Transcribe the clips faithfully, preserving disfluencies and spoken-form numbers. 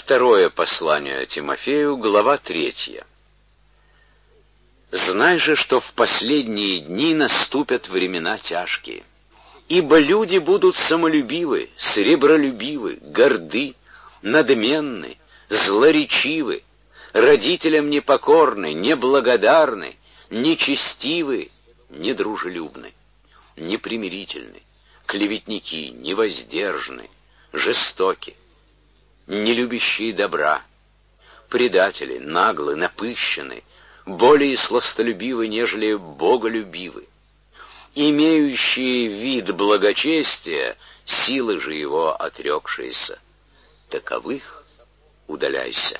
Второе послание Тимофею, глава третья. «Знай же, что в последние дни наступят времена тяжкие, ибо люди будут самолюбивы, сребролюбивы, горды, надменны, злоречивы, родителям непокорны, неблагодарны, нечестивы, недружелюбны, непримирительны, клеветники, невоздержаны, жестоки, не любящие добра, предатели, наглы, напыщены, более сластолюбивы, нежели боголюбивы, имеющие вид благочестия, силы же его отрекшиеся. Таковых удаляйся.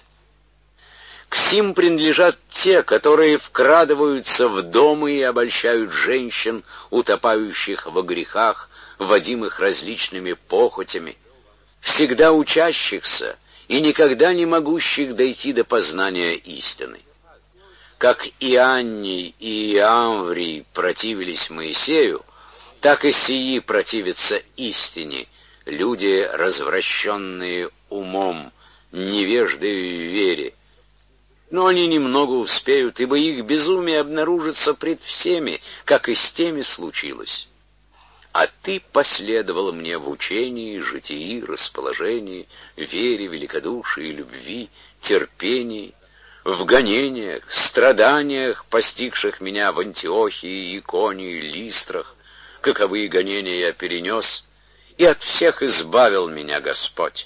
К сим принадлежат те, которые вкрадываются в дома и обольщают женщин, утопающих во грехах, водимых различными похотями, всегда учащихся и никогда не могущих дойти до познания истины. Как Ианний и Иамврий противились Моисею, так и сии противятся истине, люди, развращенные умом, невежды в вере. Но они немного успеют, ибо их безумие обнаружится пред всеми, как и с теми случилось. А ты последовал мне в учении, житии, расположении, вере, великодушии, любви, терпении, в гонениях, страданиях, постигших меня в Антиохии, Иконии, Листрах, каковые гонения я перенес, и от всех избавил меня Господь.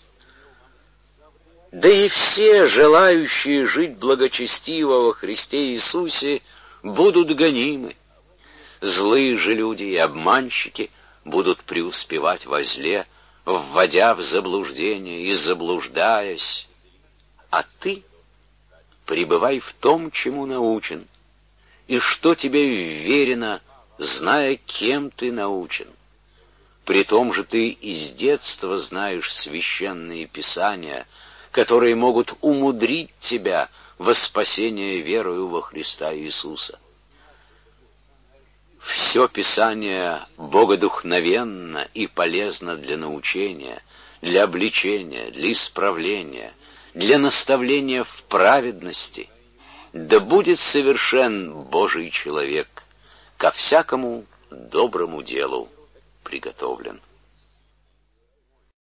Да и все, желающие жить благочестиво во Христе Иисусе, будут гонимы. Злые же люди и обманщики будут преуспевать во зле, вводя в заблуждение и заблуждаясь. А ты пребывай в том, чему научен, и что тебе вверено, зная, кем ты научен. При том же ты из детства знаешь священные писания, которые могут умудрить тебя во спасение верою во Христа Иисуса. Все Писание богодухновенно и полезно для научения, для обличения, для исправления, для наставления в праведности. Да будет совершен Божий человек, ко всякому доброму делу приготовлен».